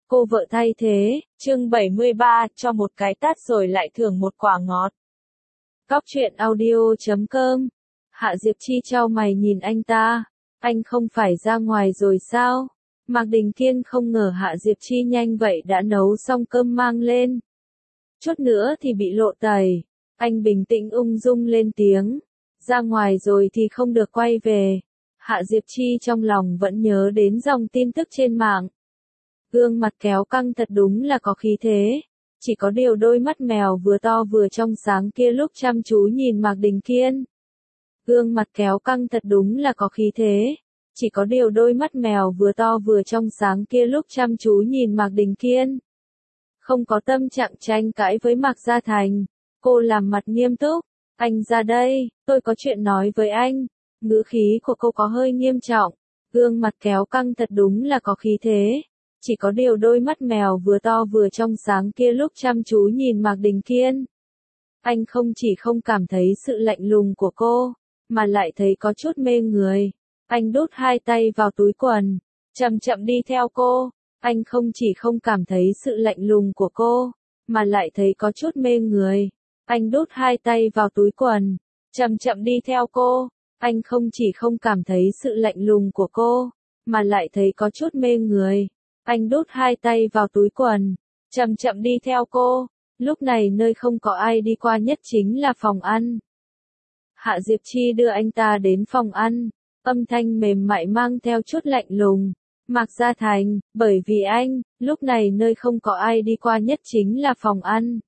Cô vợ thay thế, chương 73, cho một cái tát rồi lại thưởng một quả ngọt. Góc truyện audio.com. Hạ Diệp Chi chau mày nhìn anh ta. Anh không phải ra ngoài rồi sao? Mạc Đình Kiên không ngờ Hạ Diệp Chi nhanh vậy đã nấu xong cơm mang lên. Chút nữa thì bị lộ tẩy. Anh bình tĩnh ung dung lên tiếng. Ra ngoài rồi thì không được quay về. Hạ Diệp Chi trong lòng vẫn nhớ đến dòng tin tức trên mạng. Gương mặt kéo căng thật đúng là có khí thế. Chỉ có điều đôi mắt mèo vừa to vừa trong sáng kia lúc chăm chú nhìn Mạc Đình Kiên. Gương mặt kéo căng thật đúng là có khí thế. Chỉ có điều đôi mắt mèo vừa to vừa trong sáng kia lúc chăm chú nhìn Mạc Đình Kiên. Không có tâm trạng tranh cãi với Mạc Gia Thành. Cô làm mặt nghiêm túc. Anh ra đây, tôi có chuyện nói với anh. Ngữ khí của cô có hơi nghiêm trọng. Gương mặt kéo căng thật đúng là có khí thế. Chỉ có điều đôi mắt mèo vừa to vừa trong sáng kia lúc chăm chú nhìn Mạc Đình Kiên. Anh không chỉ không cảm thấy sự lạnh lùng của cô, mà lại thấy có chút mê người. Anh đút hai tay vào túi quần, chậm chậm đi theo cô. Anh không chỉ không cảm thấy sự lạnh lùng của cô, mà lại thấy có chút mê người. Anh đút hai tay vào túi quần, chậm chậm đi theo cô. Anh không chỉ không cảm thấy sự lạnh lùng của cô, mà lại thấy có chút mê người. Anh đút hai tay vào túi quần, chậm chậm đi theo cô. Lúc này nơi không có ai đi qua nhất chính là phòng ăn. Hạ Diệp Chi đưa anh ta đến phòng ăn, âm thanh mềm mại mang theo chút lạnh lùng. Mạc Gia Thành, bởi vì anh, lúc này nơi không có ai đi qua nhất chính là phòng ăn.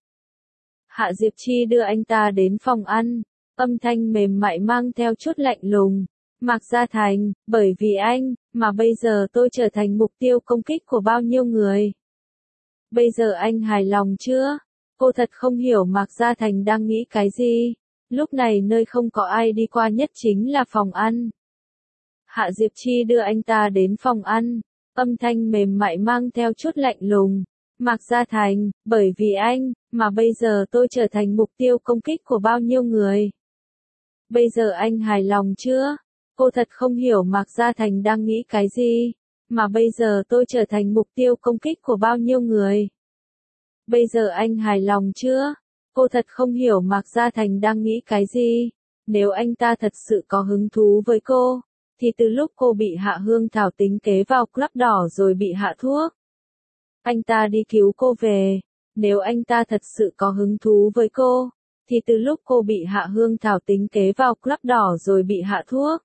Hạ Diệp Chi đưa anh ta đến phòng ăn, âm thanh mềm mại mang theo chút lạnh lùng. Mạc Gia Thành, bởi vì anh, mà bây giờ tôi trở thành mục tiêu công kích của bao nhiêu người. Bây giờ anh hài lòng chưa? Cô thật không hiểu Mạc Gia Thành đang nghĩ cái gì. Lúc này nơi không có ai đi qua nhất chính là phòng ăn. Hạ Diệp Chi đưa anh ta đến phòng ăn, âm thanh mềm mại mang theo chút lạnh lùng. Mạc Gia Thành, bởi vì anh, mà bây giờ tôi trở thành mục tiêu công kích của bao nhiêu người. Bây giờ anh hài lòng chưa? Cô thật không hiểu Mạc Gia Thành đang nghĩ cái gì, mà bây giờ tôi trở thành mục tiêu công kích của bao nhiêu người. Bây giờ anh hài lòng chưa? Cô thật không hiểu Mạc Gia Thành đang nghĩ cái gì. Nếu anh ta thật sự có hứng thú với cô, thì từ lúc cô bị Hạ Hương Thảo tính kế vào club đỏ rồi bị hạ thuốc, anh ta đi cứu cô về. Nếu anh ta thật sự có hứng thú với cô, thì từ lúc cô bị Hạ Hương Thảo tính kế vào club đỏ rồi bị hạ thuốc,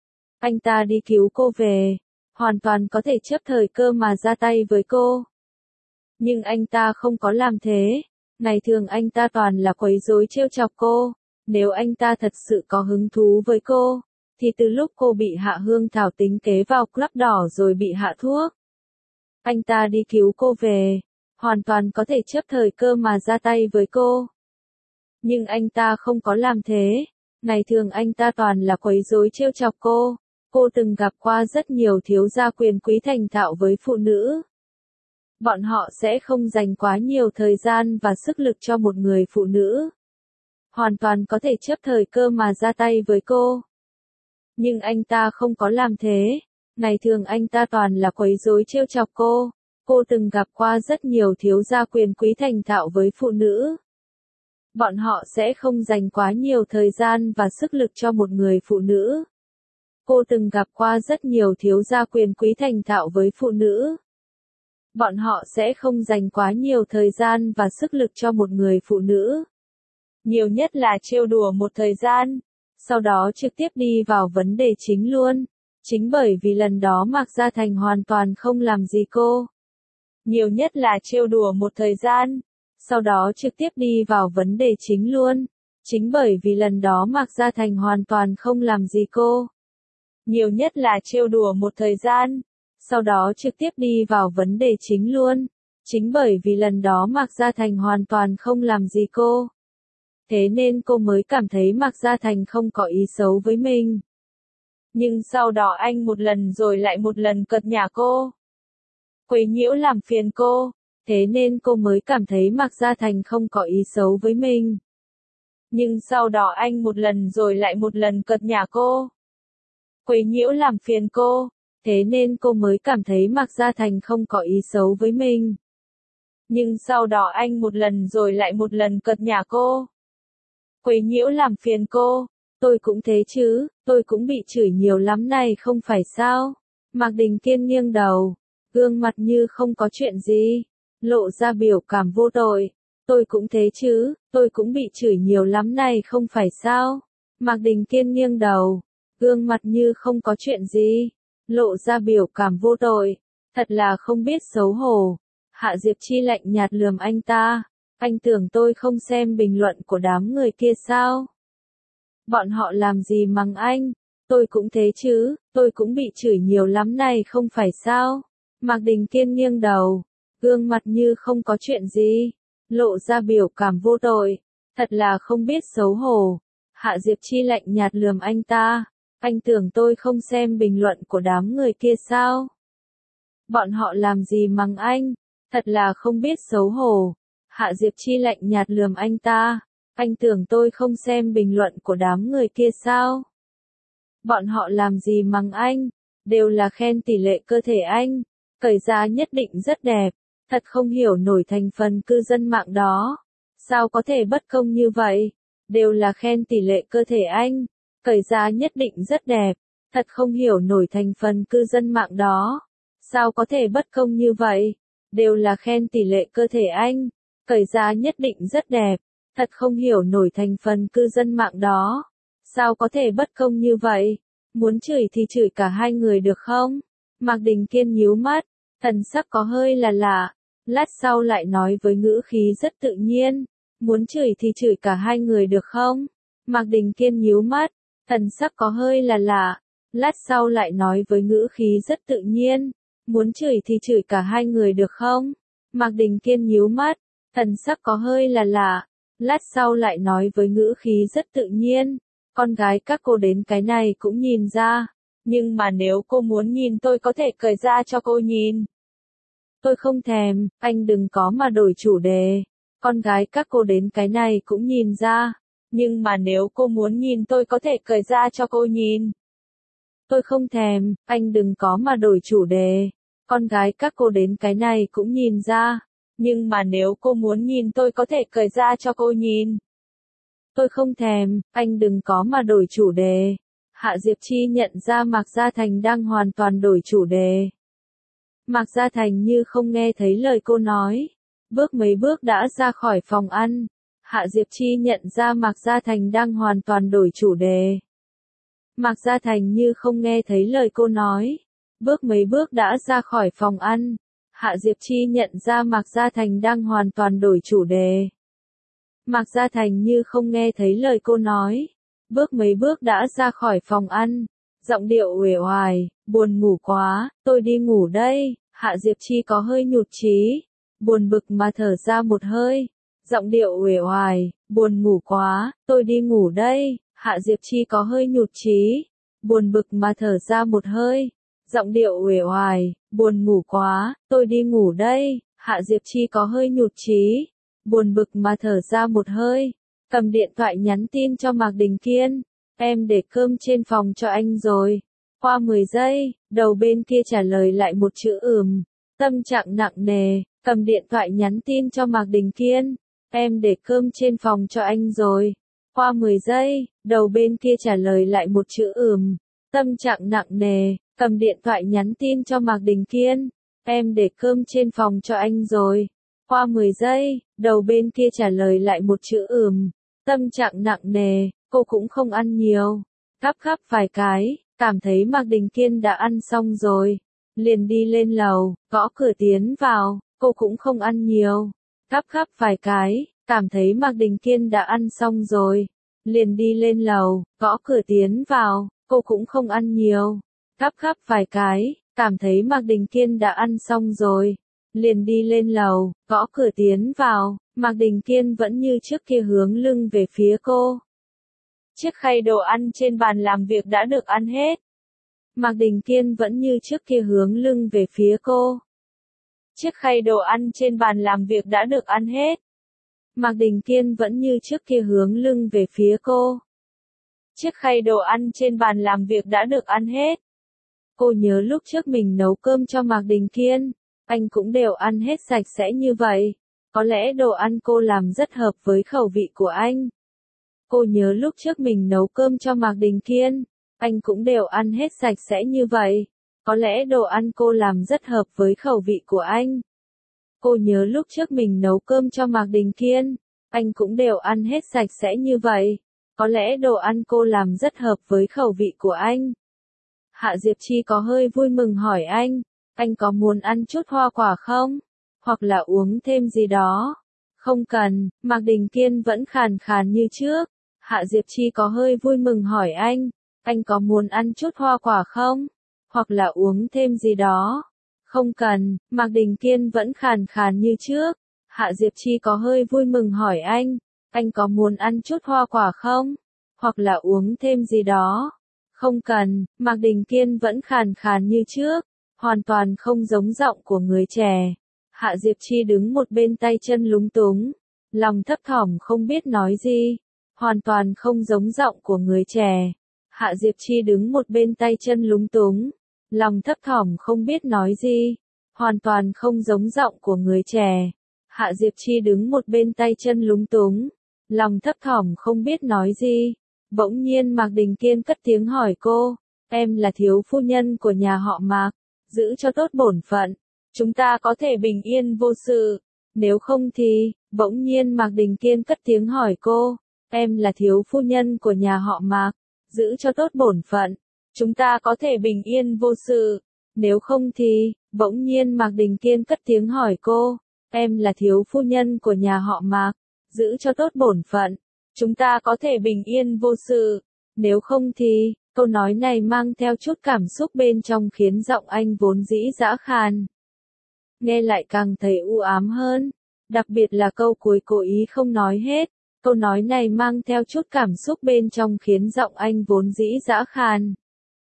anh ta đi cứu cô về, hoàn toàn có thể chấp thời cơ mà ra tay với cô. Nhưng anh ta không có làm thế. Ngày thường anh ta toàn là quấy rối trêu chọc cô. Nếu anh ta thật sự có hứng thú với cô, thì từ lúc cô bị Hạ Hương Thảo tính kế vào club đỏ rồi bị hạ thuốc, anh ta đi cứu cô về, hoàn toàn có thể chấp thời cơ mà ra tay với cô. Nhưng anh ta không có làm thế. Ngày thường anh ta toàn là quấy rối trêu chọc cô. Cô từng gặp qua rất nhiều thiếu gia quyền quý thành thạo với phụ nữ. Bọn họ sẽ không dành quá nhiều thời gian và sức lực cho một người phụ nữ. Hoàn toàn có thể chấp thời cơ mà ra tay với cô. Nhưng anh ta không có làm thế. Ngày thường anh ta toàn là quấy rối trêu chọc cô. Cô từng gặp qua rất nhiều thiếu gia quyền quý thành thạo với phụ nữ. Bọn họ sẽ không dành quá nhiều thời gian và sức lực cho một người phụ nữ. Cô từng gặp qua rất nhiều thiếu gia quyền quý thành thạo với phụ nữ. Bọn họ sẽ không dành quá nhiều thời gian và sức lực cho một người phụ nữ. Nhiều nhất là trêu đùa một thời gian, sau đó trực tiếp đi vào vấn đề chính luôn. Chính bởi vì lần đó Mạc Gia Thành hoàn toàn không làm gì cô. Nhiều nhất là trêu đùa một thời gian, sau đó trực tiếp đi vào vấn đề chính luôn. Chính bởi vì lần đó Mạc Gia Thành hoàn toàn không làm gì cô. Nhiều nhất là trêu đùa một thời gian, sau đó trực tiếp đi vào vấn đề chính luôn. Chính bởi vì lần đó Mạc Gia Thành hoàn toàn không làm gì cô. Thế nên cô mới cảm thấy Mạc Gia Thành không có ý xấu với mình. Nhưng sau đó anh một lần rồi lại một lần cợt nhả cô, quấy nhiễu làm phiền cô. Thế nên cô mới cảm thấy Mạc Gia Thành không có ý xấu với mình. Nhưng sau đó anh một lần rồi lại một lần cợt nhả cô, quấy nhiễu làm phiền cô. thế nên cô mới cảm thấy Mạc Gia Thành không có ý xấu với mình. Nhưng sau đó anh một lần rồi lại một lần cợt nhả cô. Quấy nhiễu làm phiền cô. Tôi cũng thế chứ, tôi cũng bị chửi nhiều lắm này không phải sao? Mạc Đình Kiên nghiêng đầu, gương mặt như không có chuyện gì, lộ ra biểu cảm vô tội. Tôi cũng thế chứ, tôi cũng bị chửi nhiều lắm này không phải sao? Mạc Đình Kiên nghiêng đầu, gương mặt như không có chuyện gì, lộ ra biểu cảm vô tội. Thật là không biết xấu hổ. Hạ Diệp Chi lạnh nhạt lườm anh ta. Anh tưởng tôi không xem bình luận của đám người kia sao? Bọn họ làm gì mắng anh? Tôi cũng thế chứ, tôi cũng bị chửi nhiều lắm này không phải sao? Mạc Đình Kiên nghiêng đầu, gương mặt như không có chuyện gì, lộ ra biểu cảm vô tội. Thật là không biết xấu hổ. Hạ Diệp Chi lạnh nhạt lườm anh ta. Anh tưởng tôi không xem bình luận của đám người kia sao? Bọn họ làm gì mắng anh? Thật là không biết xấu hổ. Hạ Diệp Chi lạnh nhạt lườm anh ta. Anh tưởng tôi không xem bình luận của đám người kia sao? Bọn họ làm gì mắng anh? Đều là khen tỷ lệ cơ thể anh. Cởi ra nhất định rất đẹp. Thật không hiểu nổi thành phần cư dân mạng đó. Sao có thể bất công như vậy? Đều là khen tỷ lệ cơ thể anh. Cởi ra nhất định rất đẹp. Thật không hiểu nổi thành phần cư dân mạng đó. Sao có thể bất công như vậy? Đều là khen tỷ lệ cơ thể anh. Cởi ra nhất định rất đẹp. Thật không hiểu nổi thành phần cư dân mạng đó. Sao có thể bất công như vậy? Muốn chửi thì chửi cả hai người được không? Mạc Đình Kiên nhíu mắt, thần sắc có hơi là lạ. Lát sau lại nói với ngữ khí rất tự nhiên. Muốn chửi thì chửi cả hai người được không? Mạc Đình Kiên nhíu mắt, thần sắc có hơi là lạ. Lát sau lại nói với ngữ khí rất tự nhiên. Muốn chửi thì chửi cả hai người được không? Mạc Đình Kiên nhíu mắt, thần sắc có hơi là lạ. Lát sau lại nói với ngữ khí rất tự nhiên. Con gái các cô đến cái này cũng nhìn ra. Nhưng mà nếu cô muốn nhìn tôi có thể cởi ra cho cô nhìn. Tôi không thèm, anh đừng có mà đổi chủ đề. Con gái các cô đến cái này cũng nhìn ra. Nhưng mà nếu cô muốn nhìn tôi có thể cởi ra cho cô nhìn. Tôi không thèm, anh đừng có mà đổi chủ đề. Con gái các cô đến cái này cũng nhìn ra. Nhưng mà nếu cô muốn nhìn tôi có thể cởi ra cho cô nhìn. Tôi không thèm, anh đừng có mà đổi chủ đề. Hạ Diệp Chi nhận ra Mạc Gia Thành đang hoàn toàn đổi chủ đề. Mạc Gia Thành như không nghe thấy lời cô nói. Bước mấy bước đã ra khỏi phòng ăn. Hạ Diệp Chi nhận ra Mạc Gia Thành đang hoàn toàn đổi chủ đề. Mạc Gia Thành như không nghe thấy lời cô nói. Bước mấy bước đã ra khỏi phòng ăn. Hạ Diệp Chi nhận ra Mạc Gia Thành đang hoàn toàn đổi chủ đề. Mạc Gia Thành như không nghe thấy lời cô nói. Bước mấy bước đã ra khỏi phòng ăn. Giọng điệu uể oải, buồn ngủ quá, tôi đi ngủ đây. Hạ Diệp Chi có hơi nhụt chí. Buồn bực mà thở ra một hơi. Giọng điệu uể oải, buồn ngủ quá, tôi đi ngủ đây. Hạ Diệp Chi có hơi nhụt chí. Buồn bực mà thở ra một hơi. Giọng điệu uể oải, buồn ngủ quá, tôi đi ngủ đây. Hạ Diệp Chi có hơi nhụt chí. Buồn bực mà thở ra một hơi. Cầm điện thoại nhắn tin cho Mạc Đình Kiên. Em để cơm trên phòng cho anh rồi. Qua 10 giây, đầu bên kia trả lời lại một chữ Tâm trạng nặng nề, cầm điện thoại nhắn tin cho Mạc Đình Kiên. Em để cơm trên phòng cho anh rồi. Qua 10 giây, đầu bên kia trả lời lại một chữ Tâm trạng nặng nề, cầm điện thoại nhắn tin cho Mạc Đình Kiên. Em để cơm trên phòng cho anh rồi. Qua 10 giây, đầu bên kia trả lời lại một chữ Tâm trạng nặng nề, cô cũng không ăn nhiều. Gắp gắp vài cái, cảm thấy Mạc Đình Kiên đã ăn xong rồi. Liền đi lên lầu, gõ cửa tiến vào, cô cũng không ăn nhiều. Gắp gắp vài cái, cảm thấy Mạc Đình Kiên đã ăn xong rồi. Liền đi lên lầu, gõ cửa tiến vào, cô cũng không ăn nhiều. Gắp gắp vài cái, cảm thấy Mạc Đình Kiên đã ăn xong rồi. Liền đi lên lầu, gõ cửa tiến vào, Mạc Đình Kiên vẫn như trước kia hướng lưng về phía cô. Chiếc khay đồ ăn trên bàn làm việc đã được ăn hết. Mạc Đình Kiên vẫn như trước kia hướng lưng về phía cô. Chiếc khay đồ ăn trên bàn làm việc đã được ăn hết. Mạc Đình Kiên vẫn như trước kia hướng lưng về phía cô. Chiếc khay đồ ăn trên bàn làm việc đã được ăn hết. Cô nhớ lúc trước mình nấu cơm cho Mạc Đình Kiên, anh cũng đều ăn hết sạch sẽ như vậy. Có lẽ đồ ăn cô làm rất hợp với khẩu vị của anh. Cô nhớ lúc trước mình nấu cơm cho Mạc Đình Kiên, anh cũng đều ăn hết sạch sẽ như vậy. Có lẽ đồ ăn cô làm rất hợp với khẩu vị của anh. Cô nhớ lúc trước mình nấu cơm cho Mạc Đình Kiên, anh cũng đều ăn hết sạch sẽ như vậy. Có lẽ đồ ăn cô làm rất hợp với khẩu vị của anh. Hạ Diệp Chi có hơi vui mừng hỏi anh có muốn ăn chút hoa quả không? Hoặc là uống thêm gì đó? Không cần, Mạc Đình Kiên vẫn khàn khàn như trước. Hạ Diệp Chi có hơi vui mừng hỏi anh có muốn ăn chút hoa quả không? Hoặc là uống thêm gì đó? Không cần, Mạc Đình Kiên vẫn khàn khàn như trước. Hạ Diệp Chi có hơi vui mừng hỏi anh có muốn ăn chút hoa quả không? Hoặc là uống thêm gì đó? Không cần, Mạc Đình Kiên vẫn khàn khàn như trước, hoàn toàn không giống giọng của người trẻ. Hạ Diệp Chi đứng một bên tay chân lúng túng, lòng thấp thỏm không biết nói gì, hoàn toàn không giống giọng của người trẻ. Hạ Diệp Chi đứng một bên tay chân lúng túng, lòng thấp thỏm không biết nói gì, hoàn toàn không giống giọng của người trẻ. Hạ Diệp Chi đứng một bên tay chân lúng túng, lòng thấp thỏm không biết nói gì. Bỗng nhiên Mạc Đình Kiên cất tiếng hỏi cô, em là thiếu phu nhân của nhà họ Mạc, giữ cho tốt bổn phận, chúng ta có thể bình yên vô sự, nếu không thì, bỗng nhiên Mạc Đình Kiên cất tiếng hỏi cô, em là thiếu phu nhân của nhà họ Mạc, giữ cho tốt bổn phận, chúng ta có thể bình yên vô sự, nếu không thì, bỗng nhiên Mạc Đình Kiên cất tiếng hỏi cô, em là thiếu phu nhân của nhà họ Mạc, giữ cho tốt bổn phận. Chúng ta có thể bình yên vô sự, nếu không thì, câu nói này mang theo chút cảm xúc bên trong khiến giọng anh vốn dĩ dã khàn. Nghe lại càng thấy u ám hơn, đặc biệt là câu cuối cố ý không nói hết, câu nói này mang theo chút cảm xúc bên trong khiến giọng anh vốn dĩ dã khàn.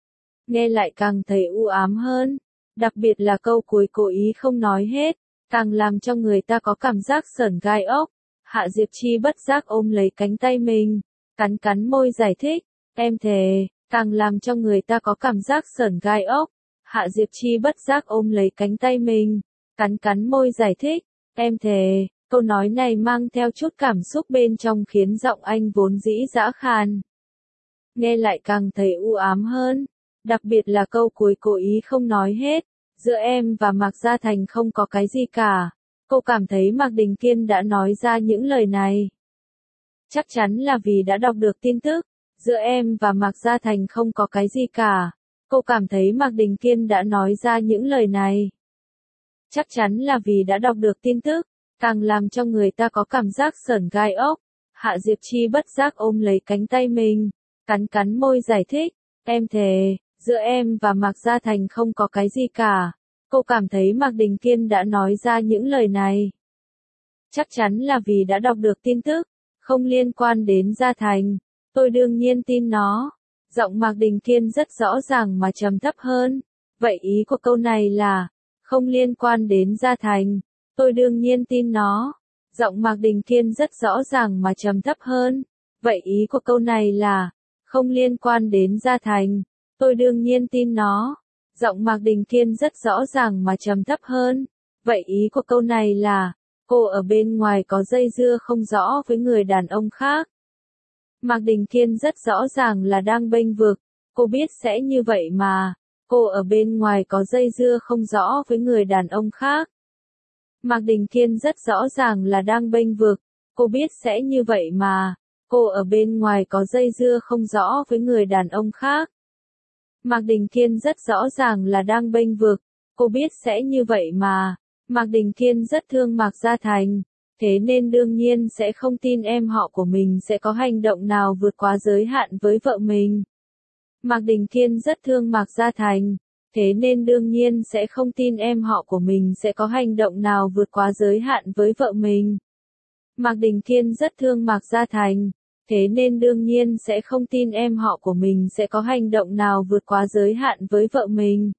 Nghe lại càng thấy u ám hơn, đặc biệt là câu cuối cố ý không nói hết, càng làm cho người ta có cảm giác sởn gai ốc. Hạ Diệp Chi bất giác ôm lấy cánh tay mình, cắn cắn môi giải thích, em thề, càng làm cho người ta có cảm giác sởn gai ốc. Hạ Diệp Chi bất giác ôm lấy cánh tay mình, cắn cắn môi giải thích, em thề, câu nói này mang theo chút cảm xúc bên trong khiến giọng anh vốn dĩ dã khàn. Nghe lại càng thấy u ám hơn, đặc biệt là câu cuối cố ý không nói hết, giữa em và Mạc Gia Thành không có cái gì cả. Cô cảm thấy Mạc Đình Kiên đã nói ra những lời này. Chắc chắn là vì đã đọc được tin tức, giữa em và Mạc Gia Thành không có cái gì cả. Cô cảm thấy Mạc Đình Kiên đã nói ra những lời này. Chắc chắn là vì đã đọc được tin tức, càng làm cho người ta có cảm giác sởn gai ốc. Hạ Diệp Chi bất giác ôm lấy cánh tay mình, cắn cắn môi giải thích, em thề, giữa em và Mạc Gia Thành không có cái gì cả. Cô cảm thấy Mạc Đình Kiên đã nói ra những lời này. Chắc chắn là vì đã đọc được tin tức, không liên quan đến Gia Thành. Tôi đương nhiên tin nó. Giọng Mạc Đình Kiên rất rõ ràng mà trầm thấp hơn. Vậy ý của câu này là, không liên quan đến Gia Thành. Tôi đương nhiên tin nó. Giọng Mạc Đình Kiên rất rõ ràng mà trầm thấp hơn. Vậy ý của câu này là, không liên quan đến Gia Thành. Tôi đương nhiên tin nó. Giọng Mạc Đình Kiên rất rõ ràng mà trầm thấp hơn. Vậy ý của câu này là, cô ở bên ngoài có dây dưa không rõ với người đàn ông khác. Mạc Đình Kiên rất rõ ràng là đang bênh vực. Cô biết sẽ như vậy mà. Cô ở bên ngoài có dây dưa không rõ với người đàn ông khác. Mạc Đình Kiên rất rõ ràng là đang bênh vực. Cô biết sẽ như vậy mà. Cô ở bên ngoài có dây dưa không rõ với người đàn ông khác. Mạc Đình Kiên rất rõ ràng là đang bênh vực, cô biết sẽ như vậy mà. Mạc Đình Kiên rất thương Mạc Gia Thành, thế nên đương nhiên sẽ không tin em họ của mình sẽ có hành động nào vượt quá giới hạn với vợ mình. Mạc Đình Kiên rất thương Mạc Gia Thành, thế nên đương nhiên sẽ không tin em họ của mình sẽ có hành động nào vượt quá giới hạn với vợ mình. Mạc Đình Kiên rất thương Mạc Gia Thành, thế nên đương nhiên sẽ không tin em họ của mình sẽ có hành động nào vượt quá giới hạn với vợ mình.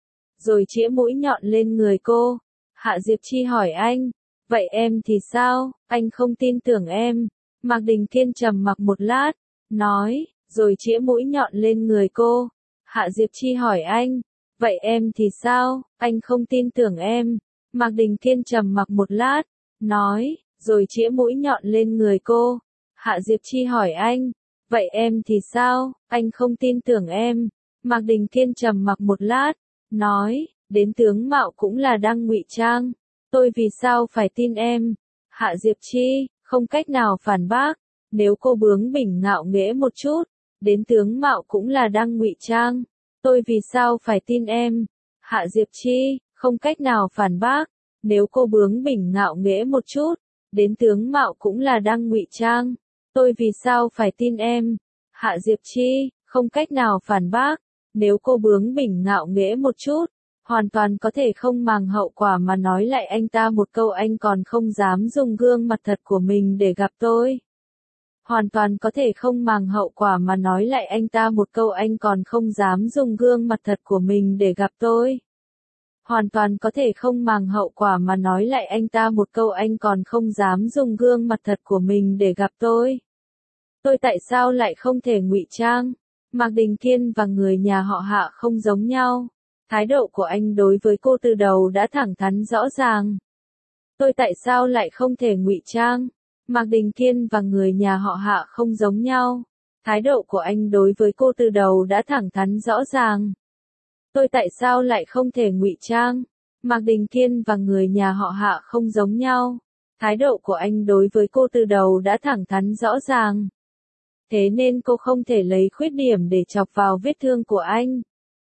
Rồi chĩa mũi nhọn lên người cô. Hạ Diệp Chi hỏi anh, vậy em thì sao, anh không tin tưởng em. Mạc Đình Kiên trầm mặc một lát, nói, rồi chĩa mũi nhọn lên người cô. Hạ Diệp Chi hỏi anh, Vậy em thì sao, anh không tin tưởng em. Mạc Đình Thiên trầm mặc một lát, nói, rồi chĩa mũi nhọn lên người cô. Hạ Diệp Chi hỏi anh, vậy em thì sao, anh không tin tưởng em. Mạc Đình Thiên trầm mặc một lát, nói, đến tướng mạo cũng là đang ngụy trang. Tôi vì sao phải tin em? Hạ Diệp Chi, không cách nào phản bác. Nếu cô bướng bỉnh ngạo nghễ một chút, đến tướng mạo cũng là đang ngụy trang. Tôi vì sao phải tin em? Hạ Diệp Chi, không cách nào phản bác. Nếu cô bướng bỉnh ngạo nghễ một chút, đến tướng mạo cũng là đang ngụy trang. Tôi vì sao phải tin em? Hạ Diệp Chi, không cách nào phản bác. Nếu cô bướng bỉnh ngạo nghễ một chút, hoàn toàn có thể không màng hậu quả mà nói lại anh ta một câu anh còn không dám dùng gương mặt thật của mình để gặp tôi. Hoàn toàn có thể không màng hậu quả mà nói lại anh ta một câu anh còn không dám dùng gương mặt thật của mình để gặp tôi. Hoàn toàn có thể không màng hậu quả mà nói lại anh ta một câu anh còn không dám dùng gương mặt thật của mình để gặp tôi. Tôi tại sao lại không thể ngụy trang? Mạc Đình Thiên và người nhà họ Hạ không giống nhau. Thái độ của anh đối với cô từ đầu đã thẳng thắn rõ ràng. Tôi tại sao lại không thể ngụy trang? Mạc Đình Thiên và người nhà họ Hạ không giống nhau. Thái độ của anh đối với cô từ đầu đã thẳng thắn rõ ràng. Tôi tại sao lại không thể ngụy trang? Mạc Đình Thiên và người nhà họ Hạ không giống nhau. Thái độ của anh đối với cô từ đầu đã thẳng thắn rõ ràng. Thế nên cô không thể lấy khuyết điểm để chọc vào vết thương của anh.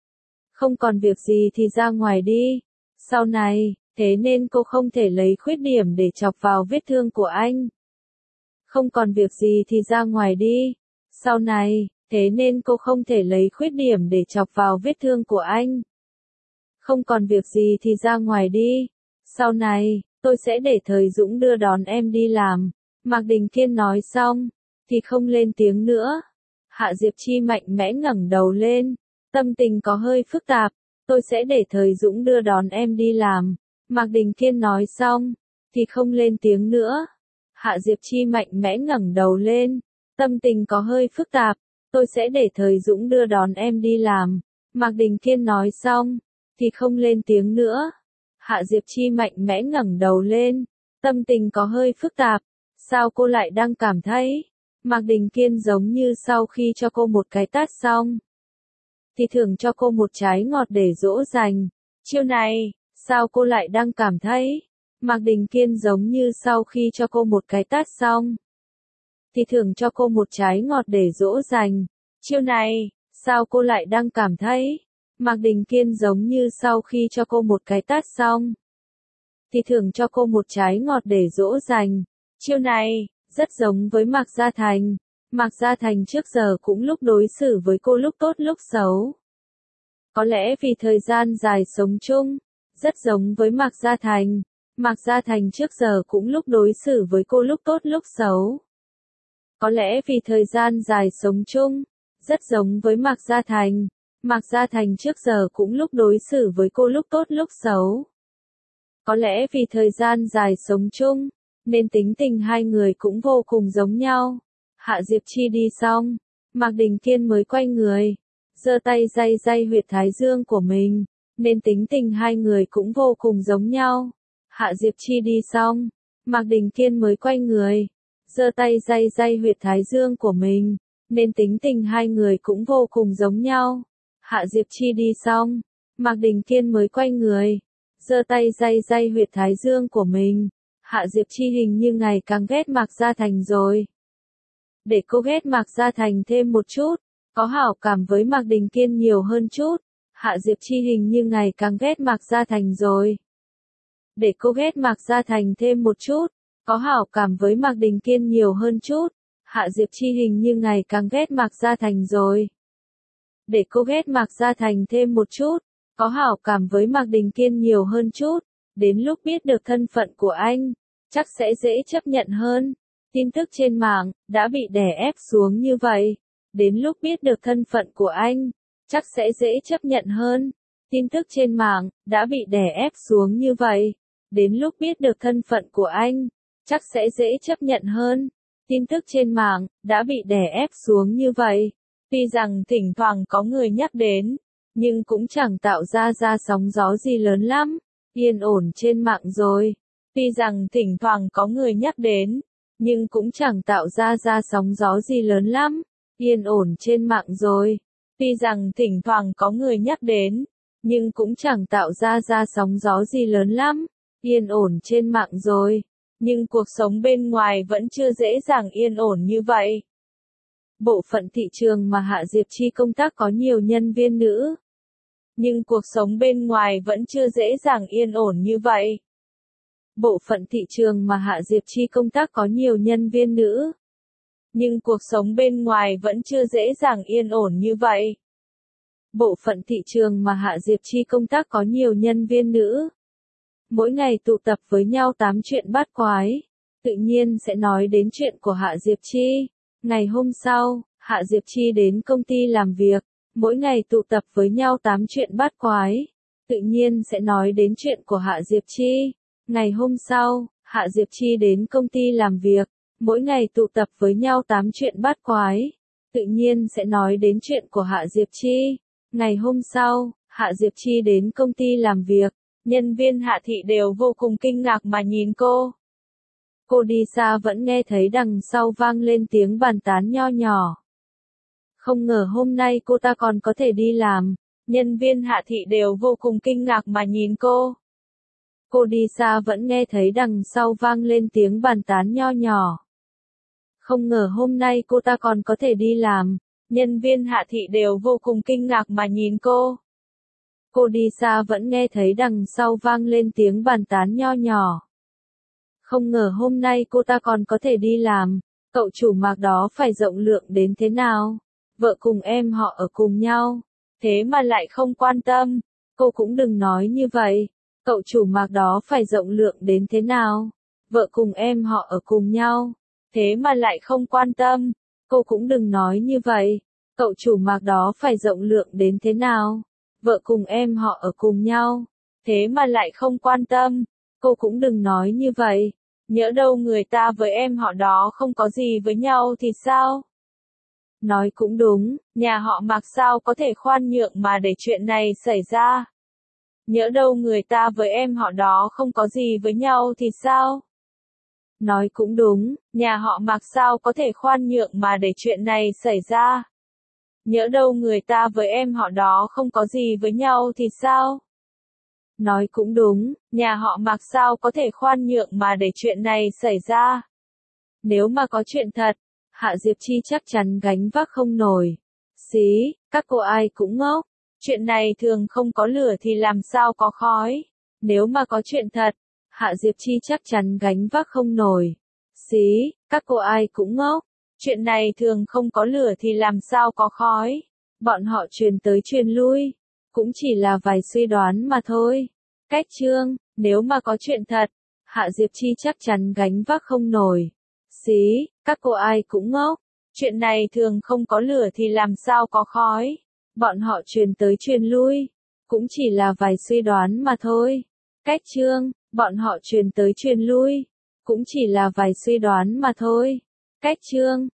Không còn việc gì thì ra ngoài đi. Sau này, thế nên cô không thể lấy khuyết điểm để chọc vào vết thương của anh. Không còn việc gì thì ra ngoài đi. Sau này, thế nên cô không thể lấy khuyết điểm để chọc vào vết thương của anh. Không còn việc gì thì ra ngoài đi. Sau này, tôi sẽ để Thời Dũng đưa đón em đi làm. Mạc Đình Thiên nói xong, thì không lên tiếng nữa. Hạ Diệp Chi mạnh mẽ ngẩng đầu lên, tâm tình có hơi phức tạp. Tôi sẽ để Thời Dũng đưa đón em đi làm. Mạc Đình Thiên nói xong, thì không lên tiếng nữa. Hạ Diệp Chi mạnh mẽ ngẩng đầu lên, tâm tình có hơi phức tạp. Tôi sẽ để Thời Dũng đưa đón em đi làm. Mạc Đình Thiên nói xong, thì không lên tiếng nữa. Hạ Diệp Chi mạnh mẽ ngẩng đầu lên, tâm tình có hơi phức tạp. Sao cô lại đang cảm thấy? Mạc Đình Thiên giống như sau khi cho cô một cái tát xong, thì thưởng cho cô một trái ngọt để dỗ dành. Chiêu này, sao cô lại đang cảm thấy? Mạc Đình Thiên giống như sau khi cho cô một cái tát xong, thì thưởng cho cô một trái ngọt để dỗ dành. Chiêu này, sao cô lại đang cảm thấy? Mạc Đình Thiên giống như sau khi cho cô một cái tát xong, thì thưởng cho cô một trái ngọt để dỗ dành. Chiêu này, rất giống với Mạc Gia Thành. Mạc Gia Thành trước giờ cũng lúc đối xử với cô lúc tốt lúc xấu. Có lẽ vì thời gian dài sống chung, rất giống với Mạc Gia Thành. Mạc Gia Thành trước giờ cũng lúc đối xử với cô lúc tốt lúc xấu. Có lẽ vì thời gian dài sống chung, rất giống với Mạc Gia Thành. Mạc Gia Thành trước giờ cũng lúc đối xử với cô lúc tốt lúc xấu. Có lẽ vì thời gian dài sống chung, nên tính tình hai người cũng vô cùng giống nhau. Hạ Diệp Chi đi xong, Mạc Đình Thiên mới quay người, giơ tay day day huyệt thái dương của mình, nên tính tình hai người cũng vô cùng giống nhau. Hạ Diệp Chi đi xong, Mạc Đình Thiên mới quay người, giơ tay day day huyệt thái dương của mình, nên tính tình hai người cũng vô cùng giống nhau. Hạ Diệp Chi đi xong, Mạc Đình Thiên mới quay người, giơ tay day day huyệt thái dương của mình. Hạ Diệp Chi hình như ngày càng ghét Mạc Gia Thành rồi. Để cô ghét Mạc Gia Thành thêm một chút, có hảo cảm với Mạc Đình Thiên nhiều hơn chút. Hạ Diệp Chi hình như ngày càng ghét Mạc Gia Thành rồi. Để cô ghét Mạc Gia Thành thêm một chút, có hảo cảm với Mạc Đình Thiên nhiều hơn chút. Hạ Diệp Chi hình như ngày càng ghét Mạc Gia Thành rồi. Để cô ghét Mạc Gia Thành thêm một chút, có hảo cảm với Mạc Đình Thiên nhiều hơn chút. Đến lúc biết được thân phận của anh, chắc sẽ dễ chấp nhận hơn. Tin tức trên mạng đã bị đè ép xuống như vậy. Đến lúc biết được thân phận của anh, chắc sẽ dễ chấp nhận hơn. Tin tức trên mạng đã bị đè ép xuống như vậy. Đến lúc biết được thân phận của anh, chắc sẽ dễ chấp nhận hơn. Tin tức trên mạng đã bị đè ép xuống như vậy. Tuy rằng thỉnh thoảng có người nhắc đến, nhưng cũng chẳng tạo ra sóng gió gì lớn lắm, yên ổn trên mạng rồi. Tuy rằng thỉnh thoảng có người nhắc đến, nhưng cũng chẳng tạo ra sóng gió gì lớn lắm, yên ổn trên mạng rồi. Tuy rằng thỉnh thoảng có người nhắc đến, nhưng cũng chẳng tạo ra sóng gió gì lớn lắm, yên ổn trên mạng rồi. Nhưng cuộc sống bên ngoài vẫn chưa dễ dàng yên ổn như vậy. Bộ phận thị trường mà Hạ Diệp Chi công tác có nhiều nhân viên nữ. Nhưng cuộc sống bên ngoài vẫn chưa dễ dàng yên ổn như vậy. Bộ phận thị trường mà Hạ Diệp Chi công tác có nhiều nhân viên nữ. Nhưng cuộc sống bên ngoài vẫn chưa dễ dàng yên ổn như vậy. Bộ phận thị trường mà Hạ Diệp Chi công tác có nhiều nhân viên nữ. Mỗi ngày tụ tập với nhau tám chuyện bát quái. Tự nhiên sẽ nói đến chuyện của Hạ Diệp Chi. Ngày hôm sau, Hạ Diệp Chi đến công ty làm việc. Mỗi ngày tụ tập với nhau tám chuyện bát quái. Tự nhiên sẽ nói đến chuyện của Hạ Diệp Chi. Ngày hôm sau, Hạ Diệp Chi đến công ty làm việc. Mỗi ngày tụ tập với nhau tám chuyện bát quái. Tự nhiên sẽ nói đến chuyện của Hạ Diệp Chi. Ngày hôm sau, Hạ Diệp Chi đến công ty làm việc. Nhân viên Hạ Thị đều vô cùng kinh ngạc mà nhìn cô. Cô đi xa vẫn nghe thấy đằng sau vang lên tiếng bàn tán nho nhỏ. Không ngờ hôm nay cô ta còn có thể đi làm. Nhân viên Hạ Thị đều vô cùng kinh ngạc mà nhìn cô. Cô đi xa vẫn nghe thấy đằng sau vang lên tiếng bàn tán nho nhỏ. Không ngờ hôm nay cô ta còn có thể đi làm. Nhân viên Hạ Thị đều vô cùng kinh ngạc mà nhìn cô. Cô đi xa vẫn nghe thấy đằng sau vang lên tiếng bàn tán nho nhỏ. Không ngờ hôm nay cô ta còn có thể đi làm. Cậu chủ Mạc đó phải rộng lượng đến thế nào? Vợ cùng em họ ở cùng nhau. Thế mà lại không quan tâm. Cô cũng đừng nói như vậy. Cậu chủ Mạc đó phải rộng lượng đến thế nào? Vợ cùng em họ ở cùng nhau. Thế mà lại không quan tâm. Cô cũng đừng nói như vậy. Cậu chủ Mạc đó phải rộng lượng đến thế nào? Vợ cùng em họ ở cùng nhau. Thế mà lại không quan tâm. Cô cũng đừng nói như vậy. Nhỡ đâu người ta với em họ đó không có gì với nhau thì sao? Nói cũng đúng, nhà họ Mạc sao có thể khoan nhượng mà để chuyện này xảy ra? Nhỡ đâu người ta với em họ đó không có gì với nhau thì sao? Nói cũng đúng, nhà họ Mạc sao có thể khoan nhượng mà để chuyện này xảy ra? Nhỡ đâu người ta với em họ đó không có gì với nhau thì sao? Nói cũng đúng, nhà họ Mạc sao có thể khoan nhượng mà để chuyện này xảy ra? Nếu mà có chuyện thật, Hạ Diệp Chi chắc chắn gánh vác không nổi. Xí, các cô ai cũng ngốc. Chuyện này thường không có lửa thì làm sao có khói. Nếu mà có chuyện thật, Hạ Diệp Chi chắc chắn gánh vác không nổi. Xí, các cô ai cũng ngốc. Chuyện này thường không có lửa thì làm sao có khói. Bọn họ truyền tới truyền lui. Cũng chỉ là vài suy đoán mà thôi. Cách chương, nếu mà có chuyện thật, Hạ Diệp Chi chắc chắn gánh vác không nổi. Xí, các cô ai cũng ngốc. Chuyện này thường không có lửa thì làm sao có khói. Bọn họ truyền tới truyền lui. Cũng chỉ là vài suy đoán mà thôi. Cách chương, bọn họ truyền tới truyền lui. Cũng chỉ là vài suy đoán mà thôi. Cách chương.